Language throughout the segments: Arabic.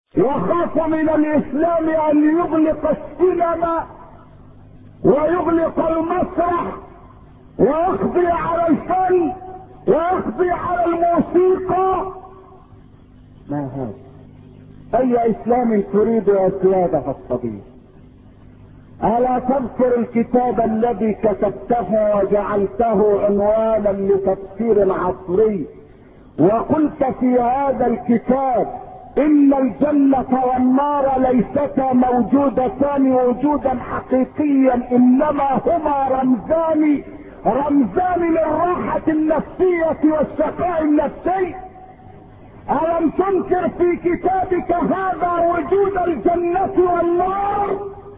يخاف من الاسلام ان يغلق السينما ويغلق المسرح ويقضي على الفن ويقضي على الموسيقى. ما هذا؟ اي اسلام تريد يا سيادة الطبيب؟ الا تذكر الكتاب الذي كتبته وجعلته عنوانا لتفسير العصري، وقلت في هذا الكتاب ان الجنة والنار ليستا موجودتان وجودا حقيقيا، انما هما رمزان للراحة النفسية والشقاء النفسي. ألم تنكر في كتابك هذا وجود الجنة والنار؟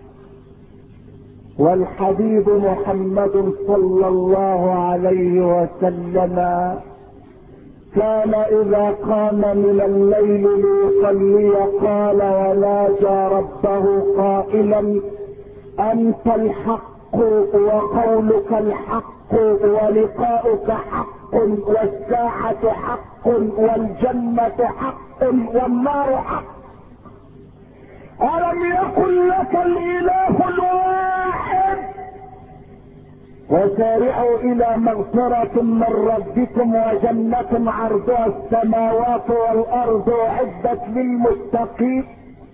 والحبيب محمد صلى الله عليه وسلم كان اذا قام من الليل ليصلي قال وناجى ربه قائلا انت الحق وقولك الحق ولقاؤك حق والساعة حق والجنة حق والنار حق. ألم يكن لك الإله الواحد؟ وسارعوا إلى مغفرة من ربكم وجنة عرضها السماوات والأرض أعدت للمتقين.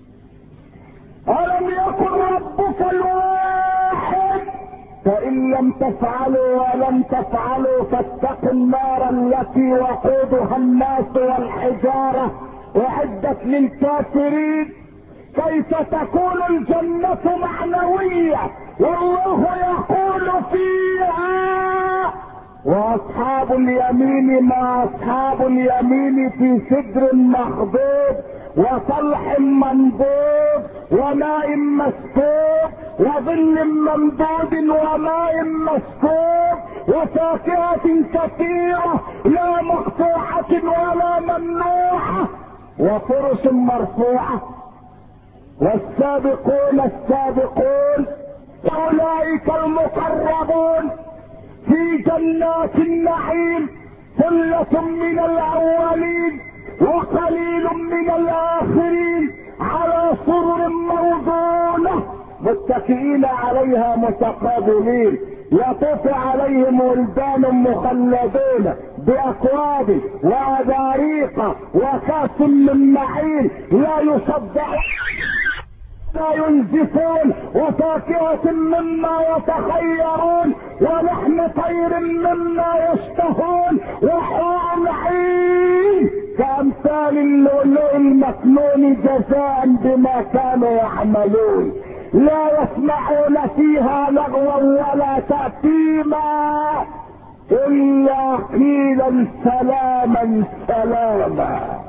ألم يكن ربك الواحد؟ فإن لم تفعلوا ولم تفعلوا فاتقوا النار التي وقودها الناس والحجارة أعدت للكافرين. كيف تكون الجنة معنوية والله يقول فيها واصحاب اليمين ما اصحاب اليمين في سدر مخضود وطلح منضود وماء مسكوب وظل ممدود وماء مسكوب وفاكهة كثيرة لا مقطوعة ولا ممنوعة وفرش مرفوعة. والسابقون السابقون أولئك المقربون في جنات النعيم ثلة من الأولين وقليل من الآخرين على سرر موضونة متكئين عليها متقابلين يطوف عليهم ولدان مخلدون بأكواب وأباريق وكأس من معين لا يصدعون لا ينزفون وفاكهة مما يتخيرون ولحم طير مما يشتهون وحور عين كأمثال اللؤلؤ المكنون جزاء بما كانوا يعملون. لا يسمعون فيها لغوا ولا تأثيما إلا قيلا سلاما سلاما.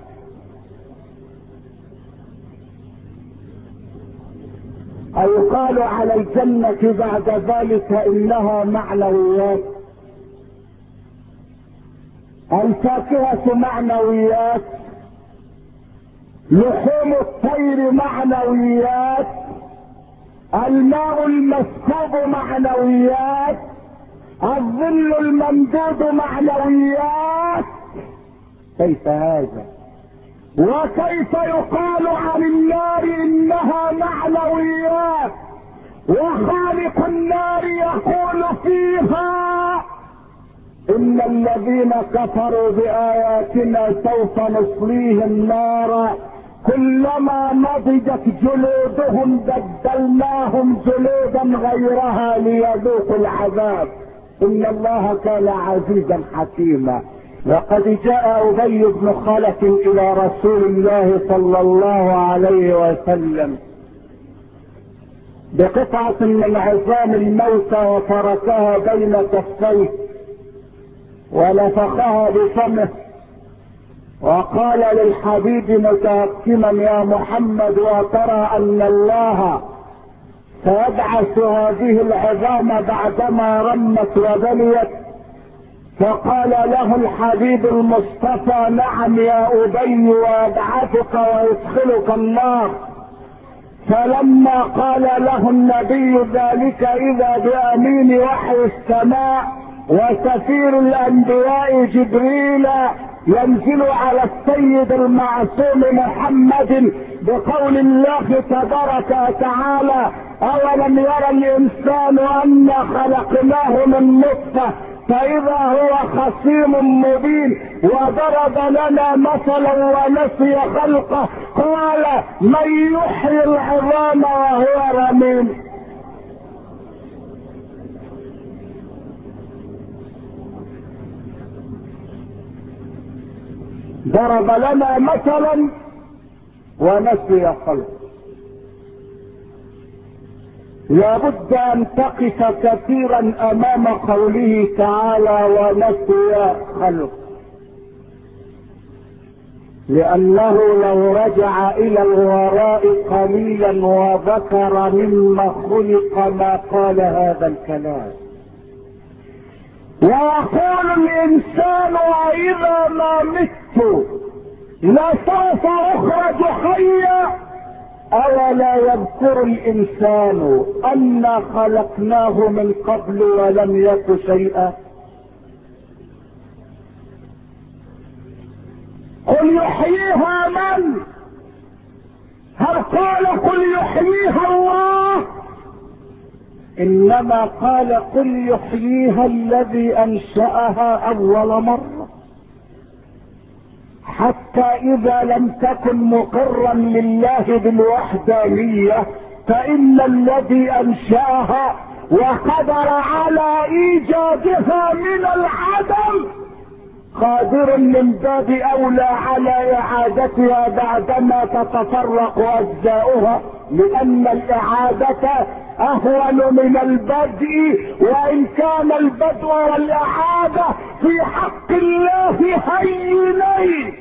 أيقال على الجنة بعد ذلك إنها معنويات؟ الفاكهة معنويات، لحوم الطير معنويات، الماء المسكوب معنويات، الظل الممدود معنويات. كيف هذا؟ وكيف يقال عن النار انها معنويات وخالق النار يقول فيها ان الذين كفروا باياتنا سوف نصليهم نارا كلما نضجت جلودهم بدلناهم جلودا غيرها ليذوقوا العذاب ان الله كان عزيزا حكيما. وقد جاء أبي بن خلف الى رسول الله صلى الله عليه وسلم بقطعة من عظام الموتى وتركها بين كفيه ونفخها بفمه وقال للحبيب متهكما يا محمد وترى ان الله سيبعث هذه العظام بعدما رمت وبليت؟ فقال له الحبيب المصطفى نعم يا أبي ويبعثك ويدخلك النار. فلما قال له النبي ذلك إذا بأمين وحي السماء وسفير الأنبياء جبريل ينزل على السيد المعصوم محمد بقول الله تبارك وتعالى: أولم يرى الإنسان أنا خلقناه من نطفة فإذا هو خصيم مبين، وضرب لنا مثلا ونسي خلقه قال: من يحيي العظام وهو رميم. ضرب لنا مثلا ونسي خلقه. لابد ان تقف كثيرا امام قوله تعالى ونسي خلقه، لانه لو رجع الى الوراء قليلا وذكر مما خلق ما قال هذا الكلام. ويقول الانسان: واذا ما مت لسوف اخرج حيا. اولا يذكر الانسان انا خلقناه من قبل ولم يك شيئا؟ قل يحييها من؟ هل قال قل يحييها الله؟ انما قال قل يحييها الذي انشأها اول مرة، حتى اذا لم تكن مقرا لله بالوحدانية فان الذي انشأها وقدر على ايجادها من العدم قادر من باب اولى على اعادتها بعدما تتفرق اجزاؤها، لان الاعادة اهون من البدء، وان كان البدء والاعادة في حق الله هينين.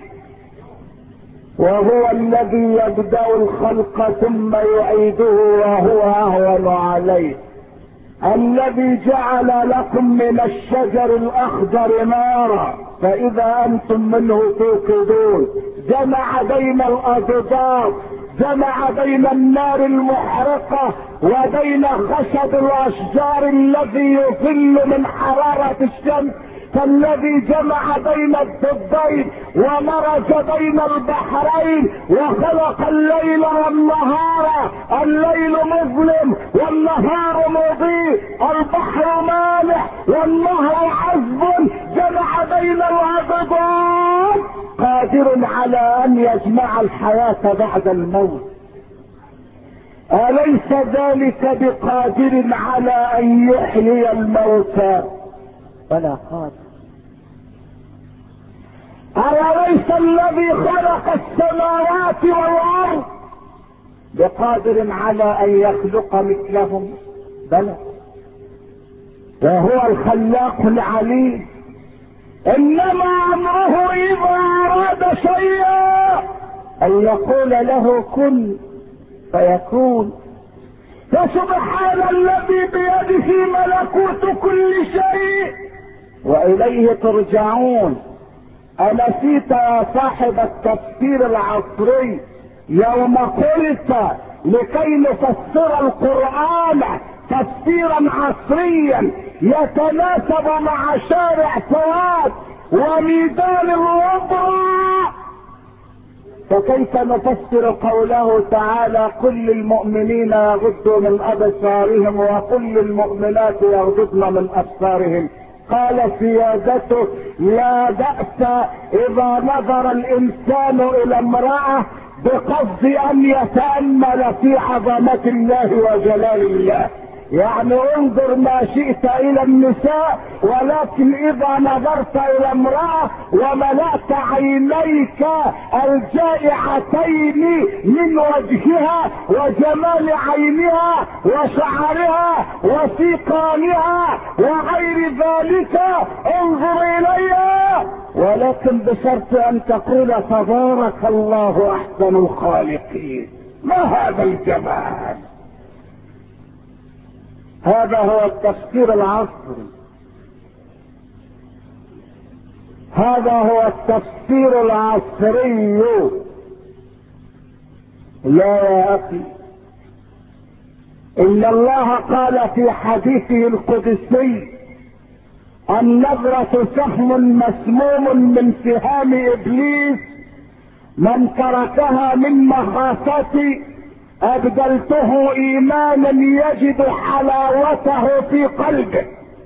وهو الذي يبدأ الخلق ثم يعيده وهو اهون عليه. الذي جعل لكم من الشجر الاخضر نارا فاذا انتم منه توقدون، جمع بين الاضداد، جمع بين النار المحرقة وبين خشب الاشجار الذي يظل من حرارة الشمس، فالذي جمع بين الضدين ومرج بين البحرين وخلق الليل والنهار، الليل مظلم والنهار مضيء، البحر مالح والنهر عذب، جمع بين الأضداد، قادر على ان يجمع الحياة بعد الموت. أليس ذلك بقادر على ان يحيي الموتى؟ ولا قادر. أوليس الذي خلق السماوات والأرض بقادر على أن يخلق مثلهم؟ بلى، وهو الخلاق العليم. إنما أمره إذا أراد شيئا أن يقول له كن فيكون. فسبحان الذي بيده ملكوت كل شيء وإليه ترجعون. أنسيت يا صاحب التفسير العصري يوم قلت لكي نفسر القرآن تفسيرا عصريا يتناسب مع شارع فؤاد وميدان الوضع، فكيف نفسر قوله تعالى قل للمؤمنين يغضوا من أبصارهم وقل للمؤمنات يغضضن من أبصارهم؟ قال سيادته لا بأس إذا نظر الإنسان إلى امرأة بقصد أن يتأمل في عظمة الله وجلال الله، يعني انظر ما شئت الى النساء، ولكن اذا نظرت الى امرأة وملأت عينيك الجائعتين من وجهها وجمال عينها وشعرها وسيقانها وغير ذلك انظر اليها، ولكن بشرط ان تقول تبارك الله احسن الخالقين. ما هذا الجمال؟ هذا هو التفسير العصري، هذا هو التفسير العصري. لا يا اخي، ان الله قال في حديثه القدسي النظرة سهم مسموم من سهام ابليس من تركها من مخافتي ابدلته ايمانا يجد حلاوته في قلبه.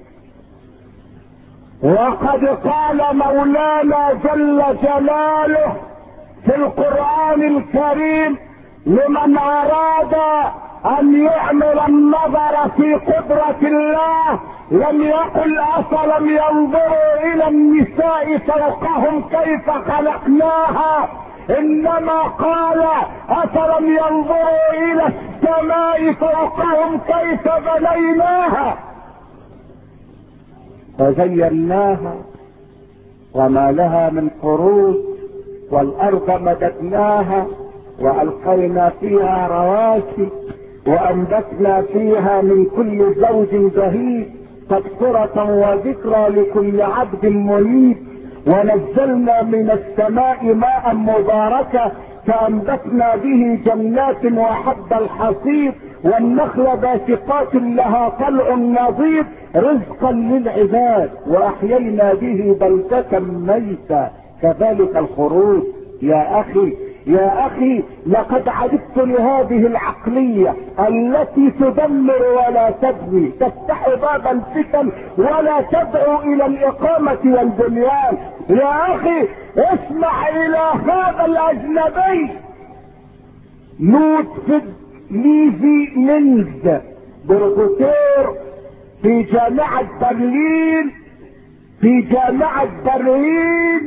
وقد قال مولانا جل جلاله في القرآن الكريم لمن اراد ان يعمل النظر في قدرة الله لم يقل افلم ينظروا الى النساء فوقهم كيف خلقناها، انما قال افلم ينظروا الى السماء فوقهم كيف بنيناها فزيناها وما لها من فروج، والارض مددناها والقينا فيها رواسي وانبتنا فيها من كل زوج بهيج تبصرة وذكرى لكل عبد منيب. ونزلنا من السماء ماء مباركا فانبتنا به جنات وحب الحصيد والنخل باسقات لها طلع نضيد رزقا للعباد واحيينا به بلدة ميتا كذلك الخروج. يا اخي لقد عجبت لهذه العقلية التي تدمر ولا تبني، تفتح باب الفتن ولا تدعو الى الاقامة والبنيان. يا اخي اسمع الى هذا الاجنبي لودفيج ليفينينز بروفيسور في جامعة برلين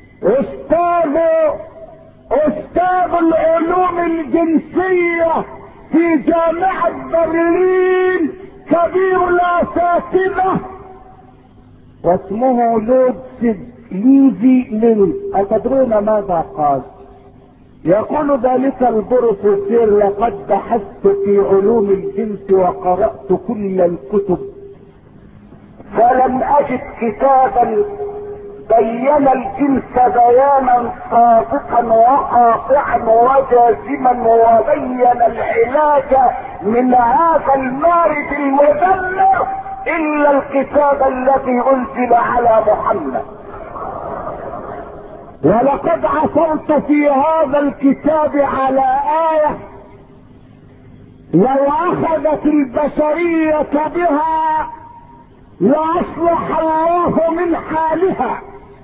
استاذ العلوم الجنسية في جامعة برلين كبير الاساتذة واسمه لودفيج ليفينينز. أتدرون ماذا قال؟ يقول ذلك البروفيسور لقد بحثت في علوم الجنس وقرأت كل الكتب فلم اجد كتابا بين الجنس بيانا صادقا وقاطعا وجازما وبين العلاج من هذا المارد المدمر الا الكتاب الذي انزل على محمد. ولقد عثرت في هذا الكتاب على آية لو اخذت البشرية بها لاصلح الله من حالها.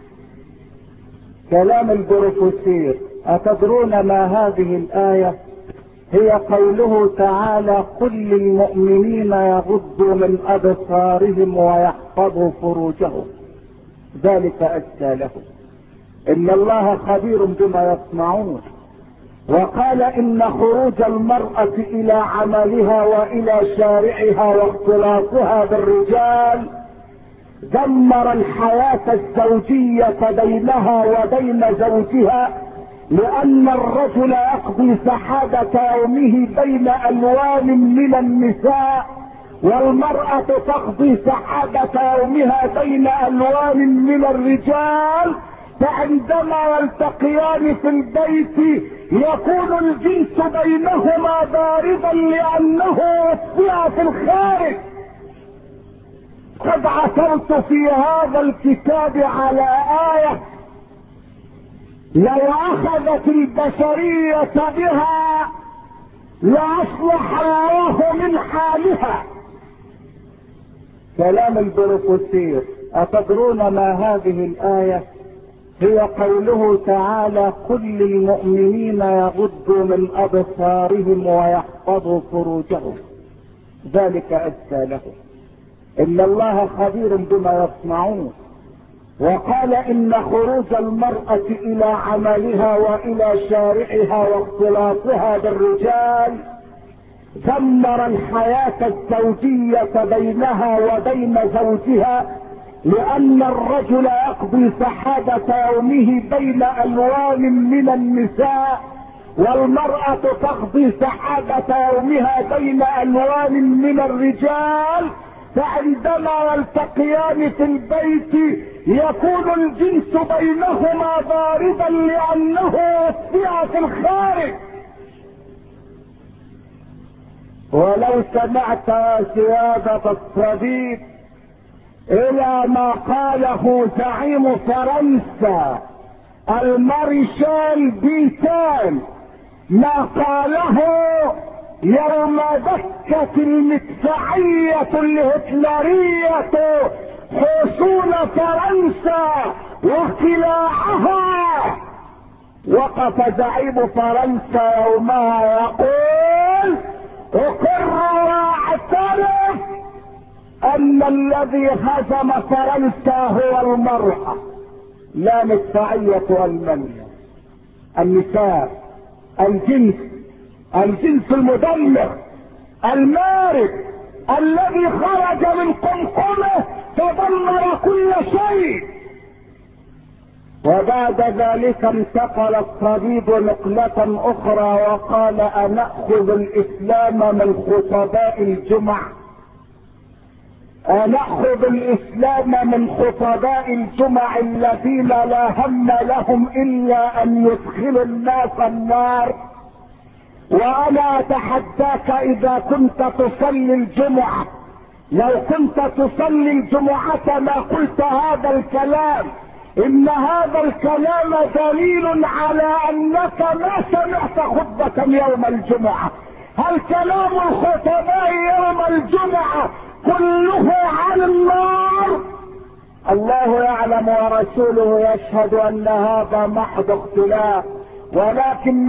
كلام البروفيسور. أتدرون ما هذه الآية؟ هي قوله تعالى قل للمؤمنين يغضوا من أبصارهم ويحفظوا فروجهم ذلك أزكى لهم إن الله خبير بما يصنعون. وقال إن خروج المرأة إلى عملها وإلى شارعها واختلاطها بالرجال دمر الحياة الزوجية بينها وبين زوجها، لأن الرجل يقضي سحابة يومه بين ألوان من النساء والمرأة تقضي سحابة يومها بين ألوان من الرجال. فعندما يلتقيان في البيت يكون الجنس بينهما باردا لأنه وسع في الخارج. قد عثرت في هذا الكتاب على آية لو أخذت البشرية بها لأصلح الله من حالها. كلام البروفيسور. أتدرون ما هذه الآية؟ هي قوله تعالى قل للمؤمنين يغضوا من أبصارهم ويحفظوا فروجهم ذلك أزكى لهم إن الله خبير بما يصنعون. وقال إن خروج المرأة إلى عملها وإلى شارعها واختلاطها بالرجال دمر الحياة الزوجية بينها وبين زوجها، لأن الرجل يقضي سحابة يومه بين ألوان من النساء والمرأة تقضي سحابة يومها بين ألوان من الرجال. فعندما يلتقيان في البيت يكون الجنس بينهما باردا لأنه وسع في الخارج. ولو سمعت يا سيادة الصديق الى ما قاله زعيم فرنسا المارشال بيتان ما قاله يوم دكت المدفعية الهتلرية حصون فرنسا وقلاعها، وقف زعيم فرنسا يومها يقول: اقر واعترف ان الذي هزم فرنسا هو المرأة، لا مدفعية المانيا، النساء، الجنس المدمر المارد الذي خرج من قمقمه فدمر كل شيء. وبعد ذلك انتقل الطبيب نقلة اخرى وقال: انأخذ الاسلام من خطباء الجمع، نأخذ الاسلام من خطباء الجمع الذين لا هم لهم الا ان يدخلوا الناس النار. وانا اتحداك اذا كنت تصلي الجمعة، لو كنت تصلي الجمعة ما قلت هذا الكلام. ان هذا الكلام دليل على انك ما سمعت خطبة يوم الجمعة. هل كلام الخطباء يوم الجمعة كله عن النار؟ الله يعلم ورسوله يشهد ان هذا محض اختلاف. ولكن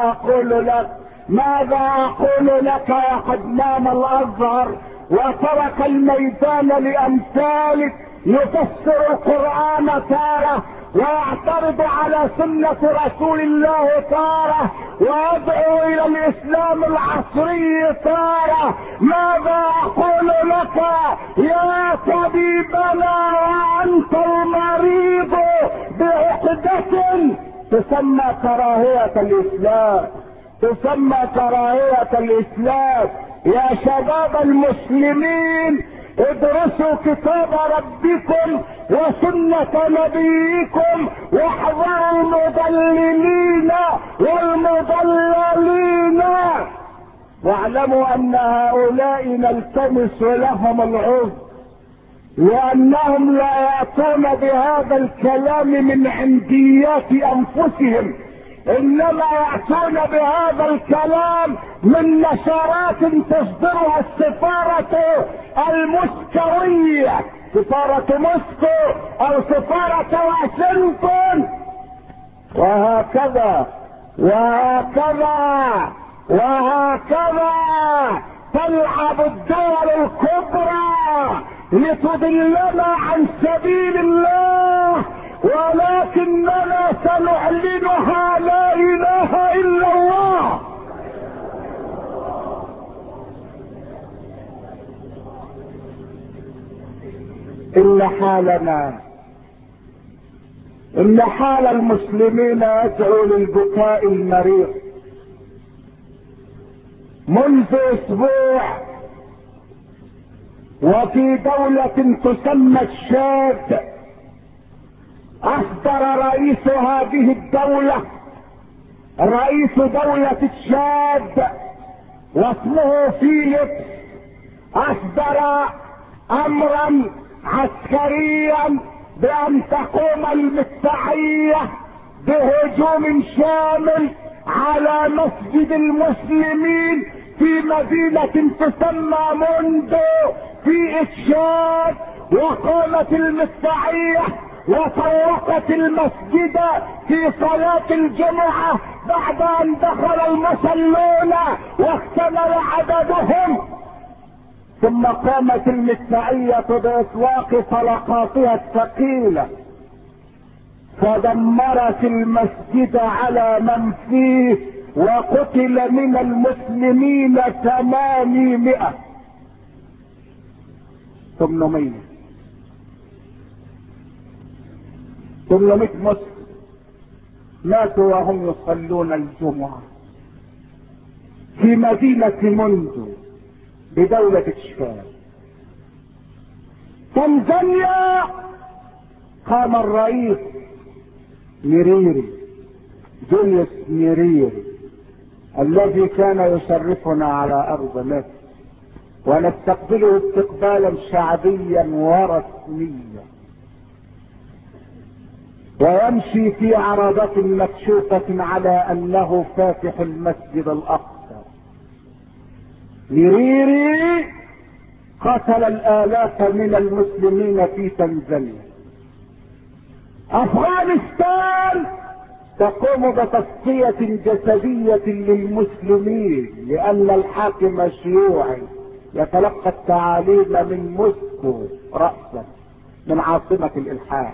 ماذا اقول لك وقد نام الازهر وترك الميدان لامثالك يفسر القرآن تارة ويعترض على سنة رسول الله تارة ويدعو الى الاسلام العصري تارة. ماذا اقول لك يا طبيبنا وانت المريض بعقدة تسمى كراهية الاسلام، تسمى كراهية الاسلام؟ يا شباب المسلمين ادرسوا كتاب ربكم وسنة نبيكم واحذروا المضللين والمضللين، واعلموا ان هؤلاء نلتمس لهم العذر لانهم لا يأتون بهذا الكلام من عنديات انفسهم، انما يأتون بهذا الكلام من نشرات تصدرها السفارة الموسكوية، سفارة موسكو او سفارة واشنطن، وهكذا وهكذا وهكذا تلعب الدول الكبرى لتضلنا عن سبيل الله، ولكننا سنعلنها لا اله الا الله. ان حال المسلمين يدعو للبكاء المرير. منذ اسبوع وفي دولة تسمى الشاد اصدر رئيس هذه الدولة، رئيس دولة الشاد واسمه فيليبس، اصدر امرا عسكريا بان تقوم المدفعية بهجوم شامل على مسجد المسلمين في مدينة تسمى موندو في الشاد. وقامت المدفعية وطرقت المسجد في صلاة الجمعة بعد ان دخل المصلون واكتمل عددهم، ثم قامت المدفعية باطلاق طلقاتها الثقيلة فدمرت المسجد على من فيه وقتل من المسلمين 800 مسلم ماتوا وهم يصلون الجمعة في مدينة موندو بدولة الشام. تنزانيا قام الرئيس جوليوس نيريري الذي كان يشرفنا على ارض مصر ونستقبله استقبالا شعبيا ورسميا، ويمشي في عربة مكشوفة على انه فاتح المسجد الاقصى. نيريري قتل الالاف من المسلمين في تنزانيا. افغانستان تقوم بتصفية جسدية للمسلمين لان الحاكم الشيوعي يتلقى التعاليم من موسكو رأسا من عاصمة الالحاد.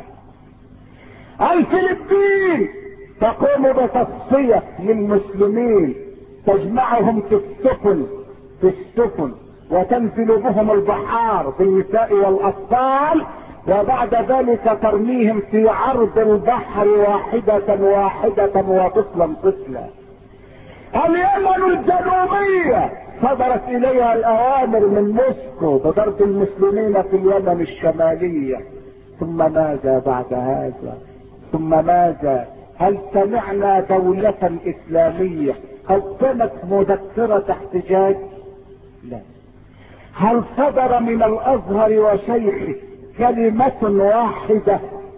الفلبين تقوم بتصفية للمسلمين، تجمعهم في السفن وتنزل بهم البحار بالنساء والاطفال، وبعد ذلك ترميهم في عرض البحر واحدة وطفلا طفلا. اليمن الجنوبية صدرت اليها الاوامر من موسكو بضرب المسلمين في اليمن الشمالية. ثم ماذا بعد هذا؟ ثم ماذا؟ هل سمعنا دولة اسلامية قدمت مذكرة احتجاج؟ لا. هل صدر من الازهر وشيخه كلمة واحدة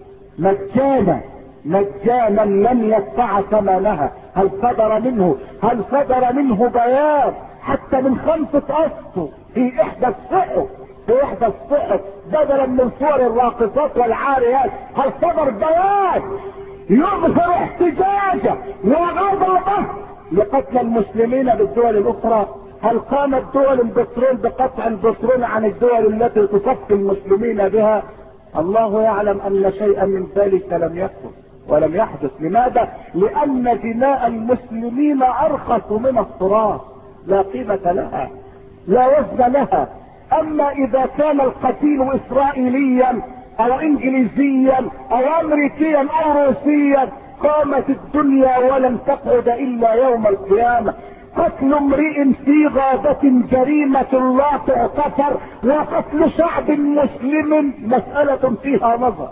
مجانا لم يدفع ثمنها؟ هل صدر منه بيان حتى من 5 أسطر في احدى الصحف بدلا من صور الراقصات والعاريات؟ هل صدر بيان يظهر احتجاجه وغضبه لقتل المسلمين بالدول الاخرى؟ هل قامت دول البترول بقطع البترول عن الدول التي تصفي المسلمين بها؟ الله يعلم ان شيئا من ذلك لم يكن ولم يحدث. لماذا؟ لان دماء المسلمين ارخص من التراب، لا قيمة لها، لا وزن لها. اما اذا كان القتيل اسرائيليا او انجليزيا او امريكيا او روسيا قامت الدنيا ولن تقعد الا يوم القيامة. قتل امرئ في غابة جريمة لا تغتفر، وقتل شعب مسلم مسألة فيها نظر.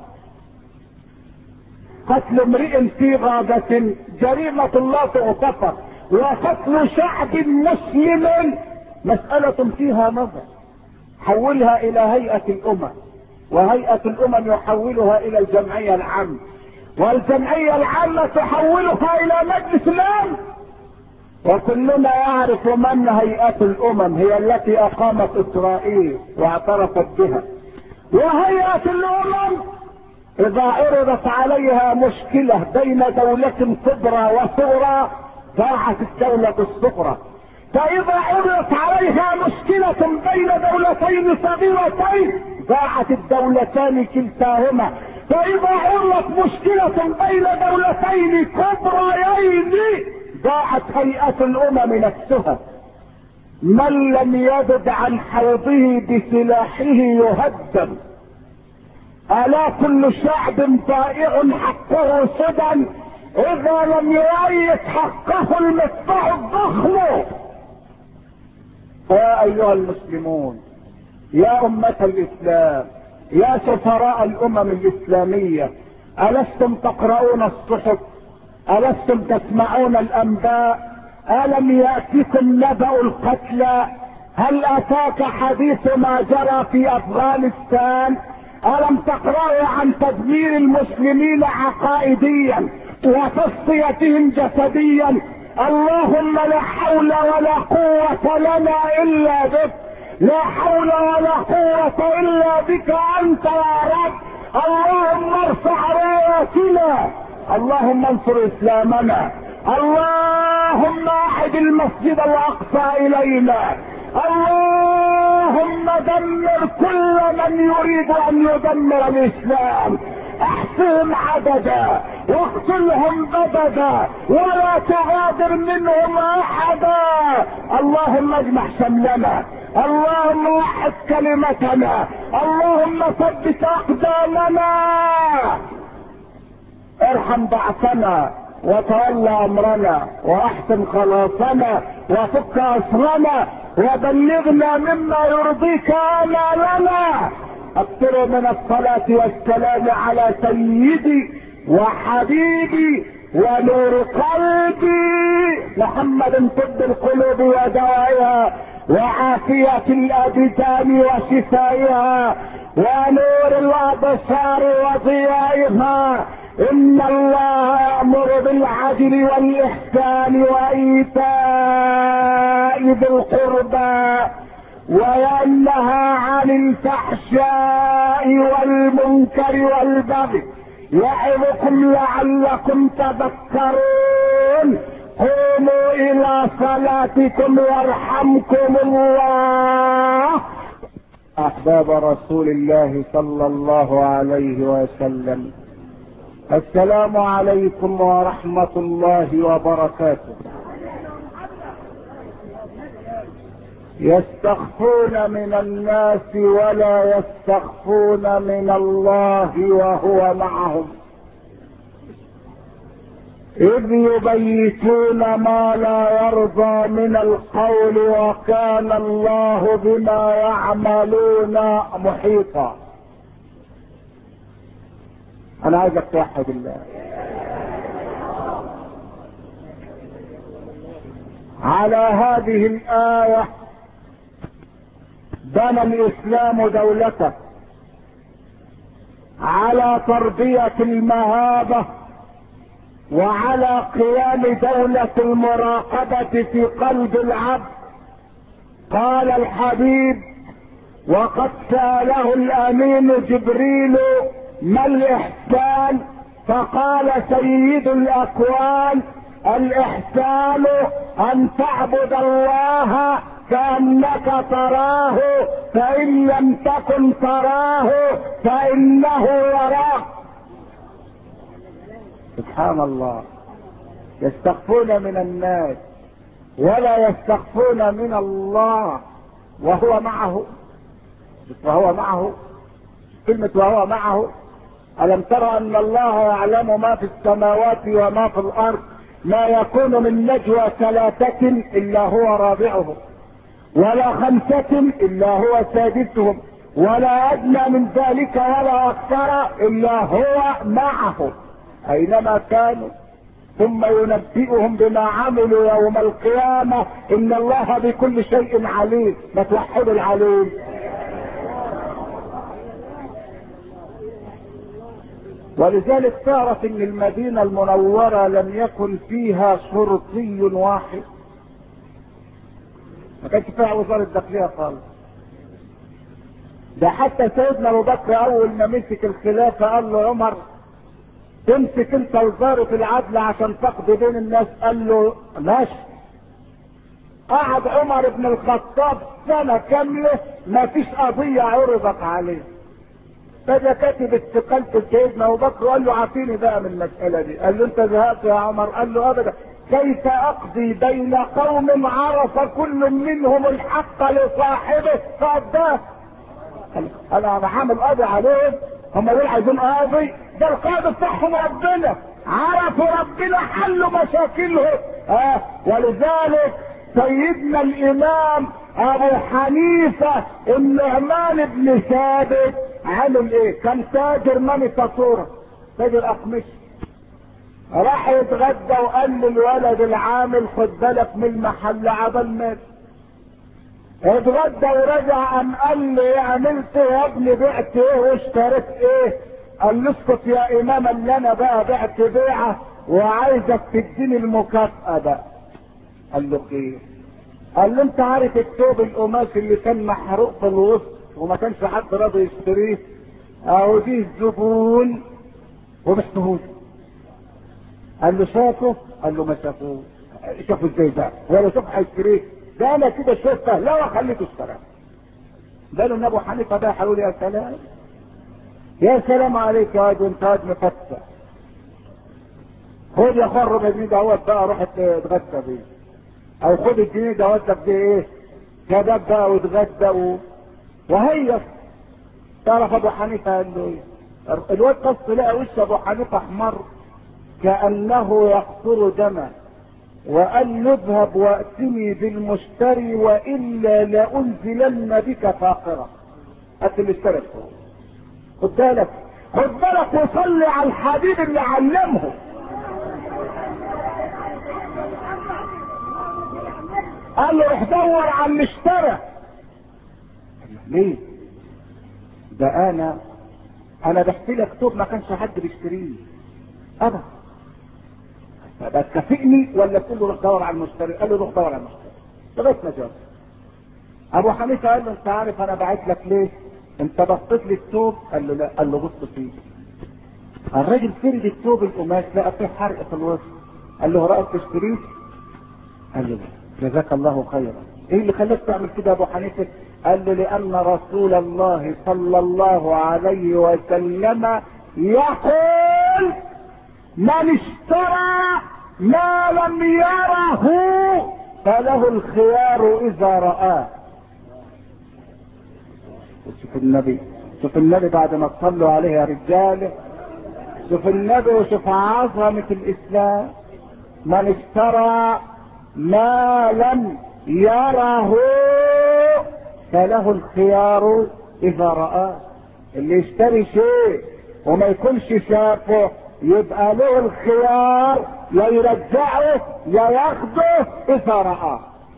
قتل امرئ في غابة جريمة لا تغتفر، وقتل شعب مسلم مسألة فيها نظر. حولها الى هيئة الامم، وهيئة الامم يحولها الى الجمعية العامة، والجمعية العامة تحولها الى مجلس الامن. وكلنا يعرف من هيئة الامم، هي التي اقامت اسرائيل واعترفت بها. وهيئة الامم اذا عرضت عليها مشكلة بين دولة كبرى وصغرى ضاعت الدولة الصغرى، فاذا عرضت عليها مشكلة بين دولتين صغيرتين ضاعت الدولتان كلتاهما، فاذا عرضت مشكلة بين دولتين كبريين ضاعت هيئة الامم نفسها. من لم يذب عن حوضه بسلاحه يهدم. الا كل شعب ضائع حقه سدى اذا لم يؤيد حقه المدفع الضخم. يا ايها المسلمون، يا امة الاسلام، يا سفراء الامم الاسلامية، الستم تقرؤون الصحف؟ الستم تسمعون الانباء؟ الم يأتكم نبأ القتلى؟ هل اتاك حديث ما جرى في افغانستان؟ الم تقرأوا عن تدمير المسلمين عقائديا وتصفيتهم جسديا؟ اللهم لا حول ولا قوة لنا الا بك، لا حول ولا قوة الا بك انت يا رب. اللهم ارفع راياتنا، اللهم انصر اسلامنا، اللهم اعد المسجد الاقصى الينا، اللهم دمر كل من يريد ان يدمر الاسلام، احصهم عددا واقتلهم بددا ولا تغادر منهم احدا. اللهم اجمع شملنا، اللهم وحد كلمتنا، اللهم ثبت اقدامنا، ارحم ضعفنا وتولى امرنا واحسن خلاصنا وفك اسرنا وبلغنا مما يرضيك امالنا. اكثر من الصلاة والسلام على سيدي وحبيبي ونور قلبي محمد، طب القلوب ودوائها وعافية الابدان وشفائها ونور الابصار وضيائها ان الله يأمر بالعدل والاحسان وايتاء ذي القربى وينهى عن الفحشاء والمنكر والبغي يعظكم لعلكم تذكرون. قوموا الى صلاتكم يرحمكم الله. احباب رسول الله صلى الله عليه وسلم، السلام عليكم ورحمة الله وبركاته. يستخفون من الناس ولا يستخفون من الله وهو معهم، إذ يبيتون ما لا يرضى من القول وكان الله بما يعملون محيطا. أنا عايزك توحد الله. على هذه الآية بنى الإسلام دولته على تربية المهابة وعلى قيام دولة المراقبة في قلب العبد. قال الحبيب وقد سأله الأمين جبريل ما الإحسان؟ فقال سيد الأكوان الإحسان أن تعبد الله كأنك تراه فإن لم تكن تراه فإنه يراك. سبحان الله. يستخفون من الناس ولا يستخفون من الله وهو معه. وهو معه، كلمة وهو معه. ألم ترى أن الله يعلم ما في السماوات وما في الأرض؟ ما يكون من نجوى ثلاثة إلا هو رابعهم ولا خمسة إلا هو سادسهم ولا أدنى من ذلك ولا أكثر إلا هو معه أينما كانوا ثم ينبئهم بما عملوا يوم القيامة. إن الله بكل شيء عليم. ما توحدوا العليم. ولذلك تعرف ان المدينة المنورة لم يكن فيها شرطي واحد. ما كانش فيها وزارة داخلية خالص. ده حتى سيدنا ابو بكر اول ما مسك الخلافة قال له عمر تمسك انت وزارة العدل عشان تقضي بين الناس. قال له ماشي. قعد عمر بن الخطاب سنة كاملة ما فيش قضية عرضت عليه. فجأة كاتب استقالته سيدنا ابو بكر وقال له عافيني بقى من المسألة دي. قال له انت زهقت يا عمر؟ قال له ابدا. كيف اقضي بين قوم عرف كل منهم الحق لصاحبه فأداه؟ انا عامل قاضي عليهم. هم دول عايزين قاضي؟ ده القاضي بتاعهم ربنا. عرفوا ربنا حلوا مشاكلهم. ولذلك سيدنا الامام ابو حنيفة النعمان بن ثابت عمل ايه؟ كان تاجر مانيفاتورة، تاجر اقمش. راح يتغدى وقال للولد العامل خد بالك من المحل عبال مات. اتغدى ورجع قام قال لي عملت يا ابني؟ بعت ايه واشتريت ايه؟ قال له اسكت يا امام اللي انا بقى بعت بيعه وعايزك تديني المكافأة بقى. قال له خير. قال له انت عارف الثوب القماش اللي كان محروق في الوسط وما كانش حد راضي يشتريه؟ اهو دي الزبون ومحتهوش. قال له شافه؟ قال له ما شافوه. شافه ازاي بقى؟ ولا شوف هيشتريه؟ ده انا كده شفته لا وخليته اشتراه. قالوا ان ابو حنيفه ده حلول. يا سلام يا سلام عليك يا واد وانت واد مفتح. خد يا اخويا الربع جنيه دوت بقى روح اتغدى بيه. او خد الجنيه دوت لك بيه ايه؟ كباب بقى واتغدى وهيص. تعرف ابو حنيفه قال له ايه؟ الواد قص لقى وش ابو حنيفه احمر كانه يقطر دما وقال له اذهب واتني بالمشتري والا لانزلن بك فاقرة. هات اللي اشترى. خد بالك خد بالك وصلي على الحبيب اللي علمه. قال له روح دور على اللي اشترى. ليه؟ ده انا بحكي لك توب ما كانش حد بيشتريه. ابدا. بقى تكافئني ولا تقول له روح دور على المشتري؟ قال له روح دور على المشتري لغايه ما جاب. ابو حنيفه قال له انت عارف انا بعت لك ليه؟ انت بصيت لي الثوب؟ قال له لا. قال له بص فيه. الراجل فرد الثوب القماش لقى فيه حرق في الوسط. قال له رايك تشتريه؟ قال له لا. جزاك الله خيرا. ايه اللي خلاك تعمل كده يا ابو حنيفه؟ قال له لان رسول الله صلى الله عليه وسلم يقول من اشترى ما لم يره فله الخيار اذا رآه. شوف النبي، شوف النبي بعد ما تصلوا عليه يا رجاله، شوف النبي وشوف عظمة الاسلام. من اشترى ما لم يره فله الخيار اذا رآه. اللي يشتري شيء وما يكونش شافه يبقى له الخيار، يا يرجعه يا ياخده اذا رآه.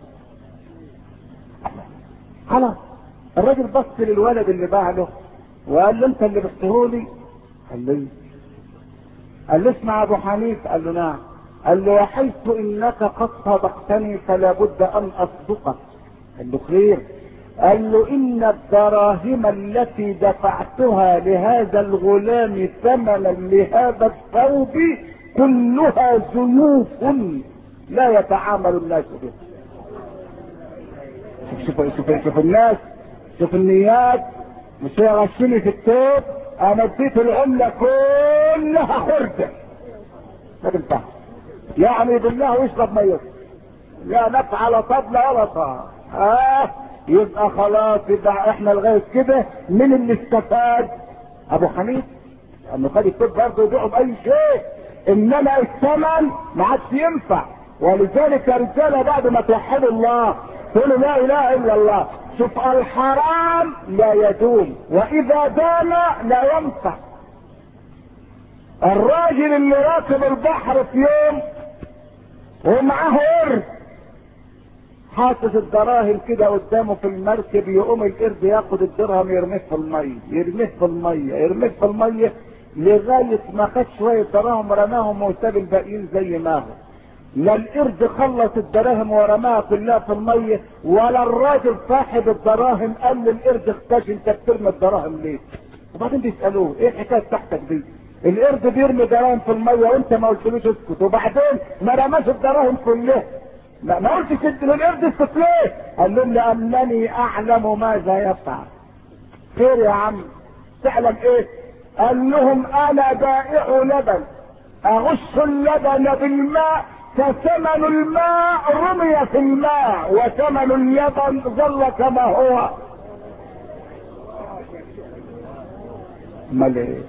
خلاص. الراجل بص للولد اللي باع له وقال له انت اللي بعتهولي؟ قال له قال له اسمع ابو حنيفه. قال له نعم. قال له وحيث انك قد صدقتني فلا بد ان اصدقك. قال له خير. قال له ان الدراهم التي دفعتها لهذا الغلام ثمنا لهذا الثوب كلها زيوف لا يتعامل الناس بها. شوف الناس، شوف النيات. مش هيغشني في التوب، انا اديت العمله كلها خرده. ما تنفعش. يعني بالله ويشرب ميه لا نفع لا طبله ولا طعام. يبقى خلاص. يبقى احنا لغايه كده من اللي استفاد؟ ابو حنيفه انه خد الطب برضه يبيعه باي شيء، انما الثمن ما عادش ينفع. ولذلك يا رجاله بعد ما توحدوا الله تقولوا لا اله الا الله، شوف الحرام لا يدوم واذا دام لا ينفع. الراجل اللي راكب البحر في يوم ومعاه قرد حاطط الدراهم كده قدامه في المركب، يقوم القرد ياخد الدرهم يرميه في الميه، يرميه في الميه، يرميه في الميه لغايه ما خد شويه دراهم رماهم وساب الباقيين زي ما هو. لا القرد خلص الدراهم ورماها كلها في الميه، ولا الراجل صاحب الدراهم قال للقرد اختش انت بترمي الدراهم ليه؟ وبعدين بيسالوه ايه الحكايه بتاعتك دي؟ القرد بيرمي دراهم في الميه وانت ما قلتلوش اسكت، وبعدين ما رماش الدراهم كلها. ما قلتش للقرد اسكت ليه؟ قال لهم لانني اعلم ماذا يفعل. خير يا عم، تعلم ايه؟ قال لهم انا بائع لبن اغش اللبن بالماء فثمن الماء رمي في الماء وثمن اللبن ظل كما هو. امال ايه؟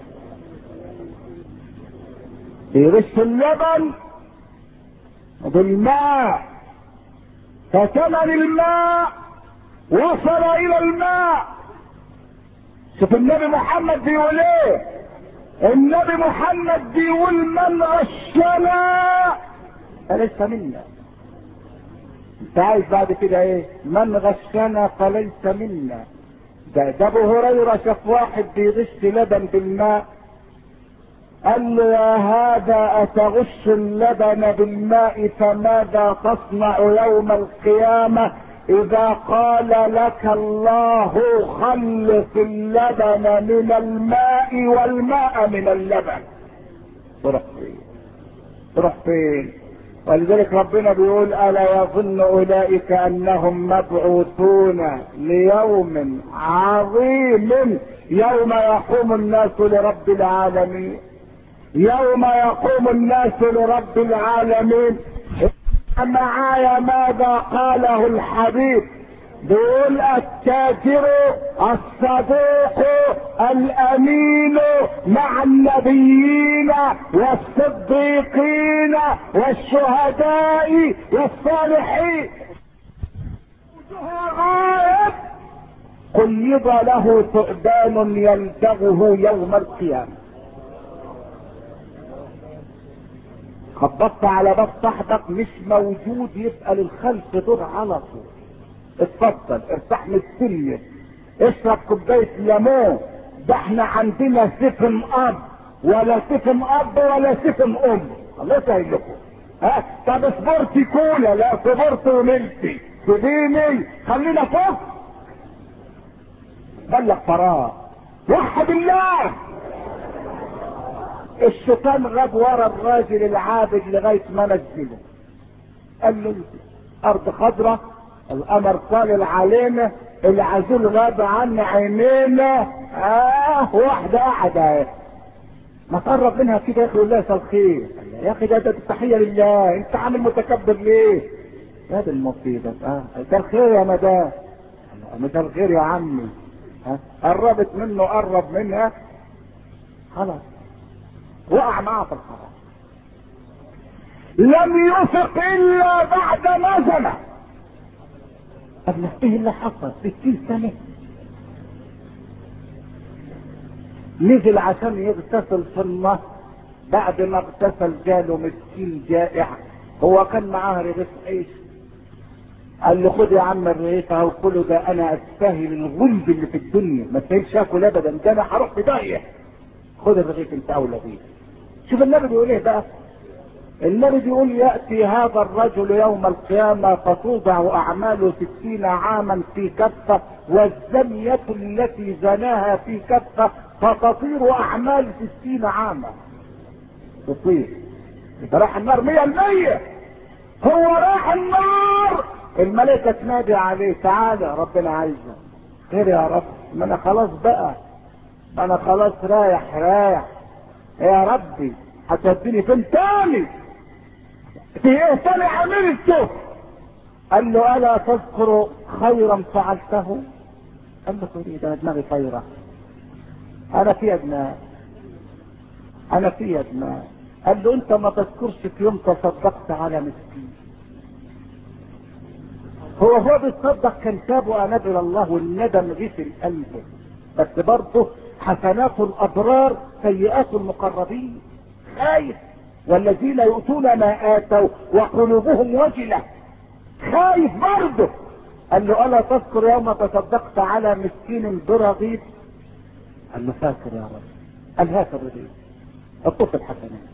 يغش اللبن بالماء فثمن الماء وصل الى الماء. شوف النبي محمد بيقول ايه؟ النبي محمد بيقول من غشنا فليس منا. انت عايز بعد كده ايه؟ من غشنا فليس منا. ده ابو هريره شاف واحد بيغش لبن بالماء، قال له يا هذا اتغش اللبن بالماء فماذا تصنع يوم القيامه اذا قال لك الله خلص اللبن من الماء والماء من اللبن؟ تروح فين؟ تروح فين؟ ولذلك ربنا بيقول الا يظن اولئك انهم مبعوثون ليوم عظيم يوم يقوم الناس لرب العالمين. يوم يقوم الناس لرب العالمين. معايا ماذا قاله الحبيب؟ بيقول التاجر الصديق الامين مع النبيين والصديقين والشهداء والصالحين. غائب قيض له ثعبان يلدغه يوم القيامه. خبطت على باب صاحبك مش موجود يبقى للخلف دور على طول. اتفضل ارتاح من السرير، اشرب كوبايه ليمون، ده احنا عندنا سفن اب ولا سفن اب ولا سفن ام. الله يسهل لكم. ها طب صبرتي كولا؟ لا صبرت وملتي تديني، خلينا فوق. بلغ فراغ. وحد الله. الشيطان غاب ورا الراجل العابد لغايه ما نزله، قال له ارض خضراء، القمر طالع علينا، العزول غاب عن عينينا، واحده قاعده اهي، ما تقرب منها كده يا اخي والله يسال خير. يا اخي ده التحيه لله، انت عامل متكبر ليه؟ يا دي المصيبه. ده الخير يا مدام. مش الخير يا عمي. قربت منه، قرب منها، خلاص وقع معاه في الحرام. لم يفق الا بعد ما زنى. طب ايه اللي حصل؟ 60 سنه نزل عشان يغتسل في النهر، بعد ما اغتسل جاله مسكين جائع، هو كان معاه رغيف عيش، قال له خد يا عم الرغيف اهو كله، ده انا استاهل الغلب اللي في الدنيا، ما استاهلش اكل ابدا، ده انا هروح في داهيه، خد الرغيف انت اولى بيه. شوف النبي بيقول ايه بقى؟ النبي بيقول ياتي هذا الرجل يوم القيامه فتوضع اعماله 60 عاما في كفه، والزنيه التي زناها في كفه، فتطير اعمال 60 عاما. تطير. يبقى راح النار 100%. هو راح النار، الملائكه تنادي عليه تعالى ربنا عايزه. خير يا رب، ما انا خلاص بقى، ما انا خلاص رايح يا ربي هتوديني فين تاني؟ في ايه تاني عملته؟ قال له الا تذكر خيرا فعلته؟ قال له خير ده دماغي خيرة، انا في دماغ. قال له انت ما تذكرش في يوم تصدقت على مسكين؟ هو بيتصدق كان تاب واناب الى الله والندم غسل قلبه، بس برضه حسنات الابرار سيئات المقربين. خايف، والذين يؤتون ما اتوا وقلوبهم وجله، خايف برضه. قال له الا تذكر يوم تصدقت على مسكين برغيف؟ قال له فاكر يا رب. قال هات الرغيف، حطه في الحسنات،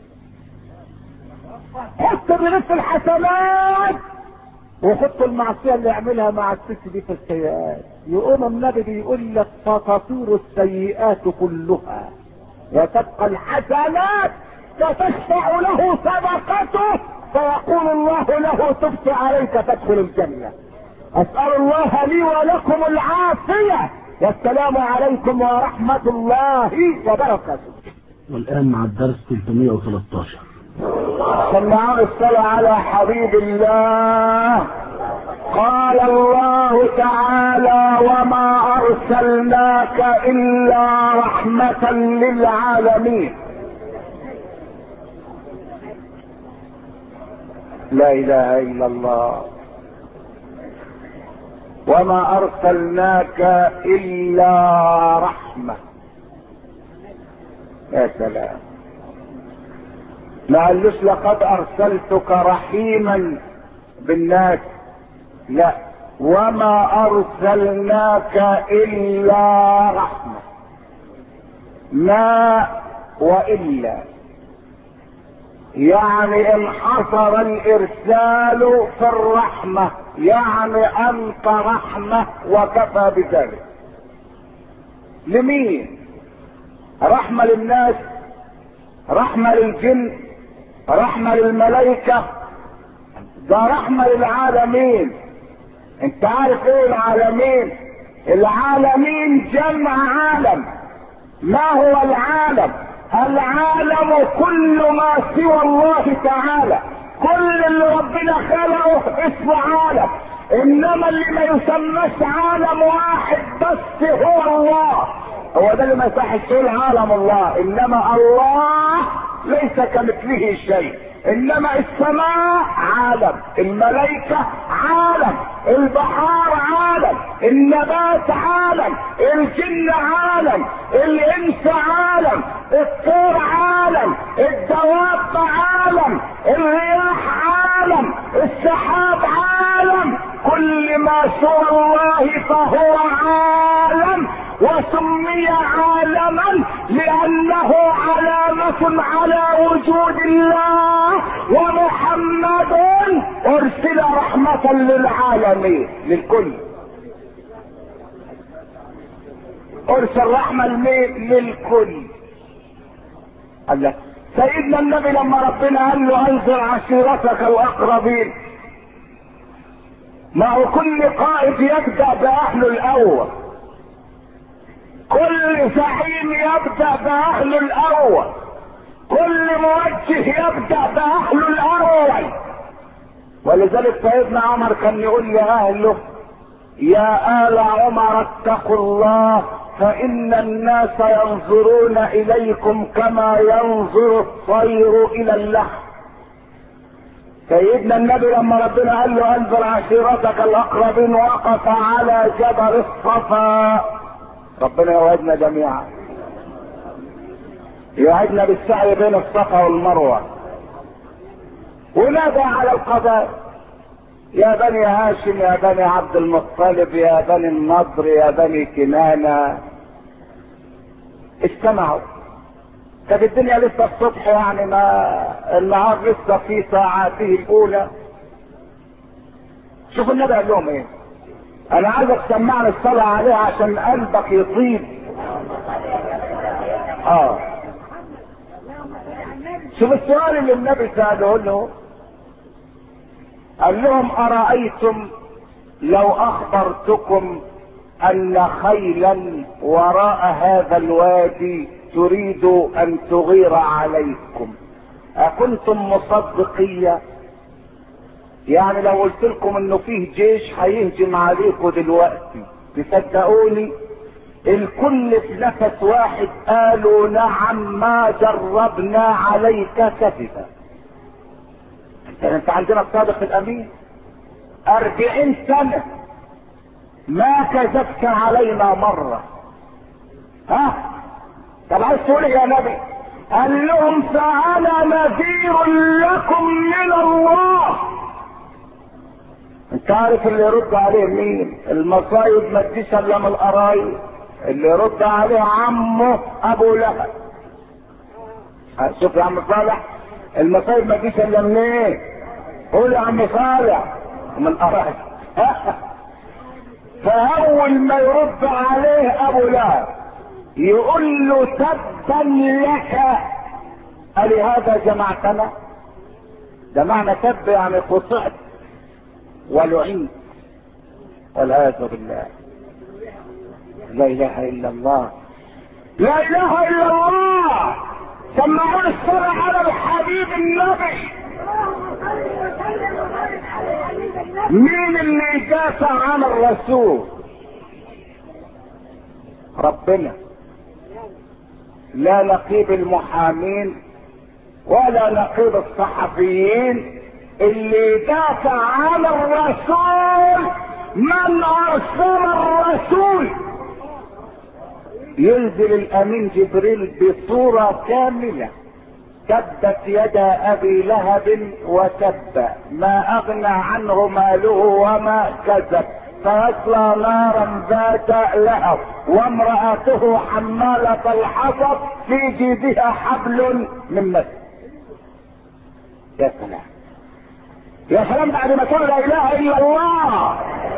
حط الرغيف في الحسنات، وحط المعصيه اللي يعملها مع الست دي في السيئات. يقوم النبي بيقول لك فتطير السيئات كلها وتبقى الحسنات، فتشفع له صدقته، فيقول الله له تبت عليك تدخل الجنه. اسال الله لي ولكم العافيه، والسلام عليكم ورحمه الله وبركاته. والان مع الدرس 313. سمعوا الصلاة على حبيب الله. قال الله تعالى وما ارسلناك الا رحمة للعالمين. لا اله الا الله. وما ارسلناك الا رحمة. يا سلام، ما قالوش لقد ارسلتك رحيما بالناس، لا، وما ارسلناك الا رحمة. ما والا يعني انحصر الارسال في الرحمة، يعني انت رحمة وكفى بذلك. لمين؟ رحمة للناس، رحمة للجن، رحمة للملائكة، ده رحمة للعالمين. انت عارف ايه العالمين؟ العالمين جمع عالم. ما هو العالم؟ العالم كل ما سوى الله تعالى، كل اللي ربنا خلقه اسمه عالم، انما اللي ما يسمىش عالم واحد بس هو الله. هو ده اللي ما يصحش تقول عالم الله، انما الله ليس كمثله شيء. انما السماء عالم، الملائكة عالم، البحار عالم، النبات عالم، الجن عالم، الانس عالم، الطير عالم، الدواب عالم، الرياح عالم، السحاب عالم، كل ما سوى الله فهو عالم. وسمي عالما لانه علامة على وجود الله، ومحمد ارسل رحمة للعالمين للكل. ارسل رحمة للكل. الله سيدنا النبي لما ربنا قال له انذر عشيرتك الاقربين، ما هو كل قائد يبدأ باهله الاول، كل زعيم يبدأ باهله الاول، كل موجه يبدأ باهله الاول. ولذلك سيدنا عمر كان يقول لاهله يا آل عمر اتقوا الله فإن الناس ينظرون إليكم كما ينظر الطير إلى اللحم. سيدنا النبي لما ربنا قال له انذر عشيرتك الأقربين وقف على جبل الصفا. ربنا يوعدنا جميعا، يوعدنا بالسعي بين الصفا والمروة، ونادى على القبائل يا بني هاشم يا بني عبد المطلب يا بني النضر يا بني كنانة. استمعوا. كانت الدنيا لسه الصبح، يعني ما النهار لسه في ساعاته الاولى. شوفوا النبي قال لهم ايه. انا عايزك تسمعني الصلاة عليها عشان قلبك يطيب. شوف السؤال اللي النبي سأله له، قال لهم ارايتم لو اخبرتكم ان خيلا وراء هذا الوادي تريد ان تغير عليكم اكنتم مصدقية؟ يعني لو قلت لكم انه فيه جيش هيهجم عليكم دلوقتي تصدقوني؟ الكل في نفس واحد قالوا نعم ما جربنا عليك كذبا. انت عندنا الصادق الامين 40 سنة ما كذبت علينا مرة. طب عايز تقول يا نبي؟ قال لهم فانا نذير لكم من الله. انت عارف اللي يرد عليه مين؟ المصايب ما تجيش الا من القرايب. اللي يرد عليه عمه ابو لهب. شوف يا عم صالح، المصايب ما تجيش الا من ايه؟ قول يا عم صالح، من القرايب. فاول ما يرد عليه ابو لهب يقول له تبا لك ألهذا جمعتنا؟ ده معنى تب يعني قطعت ولعنت والعياذ بالله. لا اله الا الله، لا اله الا الله. سمعوا الصلاة على الحبيب النبي. مين اللي يدافع عن الرسول؟ ربنا. لا نقيب المحامين ولا نقيب الصحفيين. اللي يدافع عن الرسول من ارسل الرسول. ينزل الامين جبريل بصورة كاملة تبت يدا ابي لهب وتب ما اغنى عنه ماله وما كسب فيصلى نارا ذات لهب وامرأته حمالة الحطب في جيبها حبل من مسد. يا سلام يا سلام، بعد ما تقول لا اله الا الله.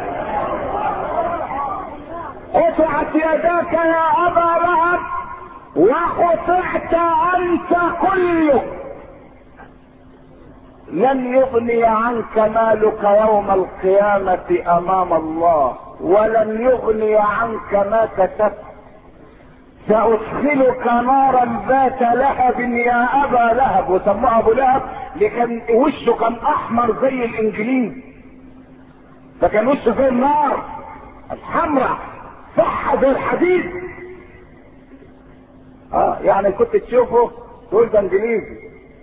قطعت يداك يا ابا لهب وقطعت انت كله. لن يغني عنك مالك يوم القيامة امام الله، ولن يغني عنك ما كسبت. سأدخلك نارا ذات لهب يا ابا لهب. وسموه ابو لهب لكن وشه كان احمر زي الانجليز، فكان وشه زي النار الحمراء صح زي الحديد. يعني كنت تشوفه تقول ده انجليزي.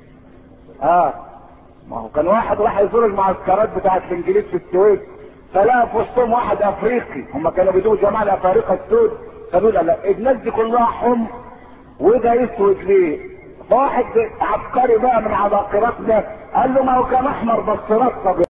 ما هو كان واحد راح يزور المعسكرات بتاعت الانجليز في السويس، فلقى في وسطهم واحد افريقي. هم كانوا بيدوا جماعه الافارقه السود، قالوا لا الناس دي كلها حمر وده اسود ليه؟ فواحد عبقري بقى من عباقرتنا قال له ما هو كان احمر بس رصه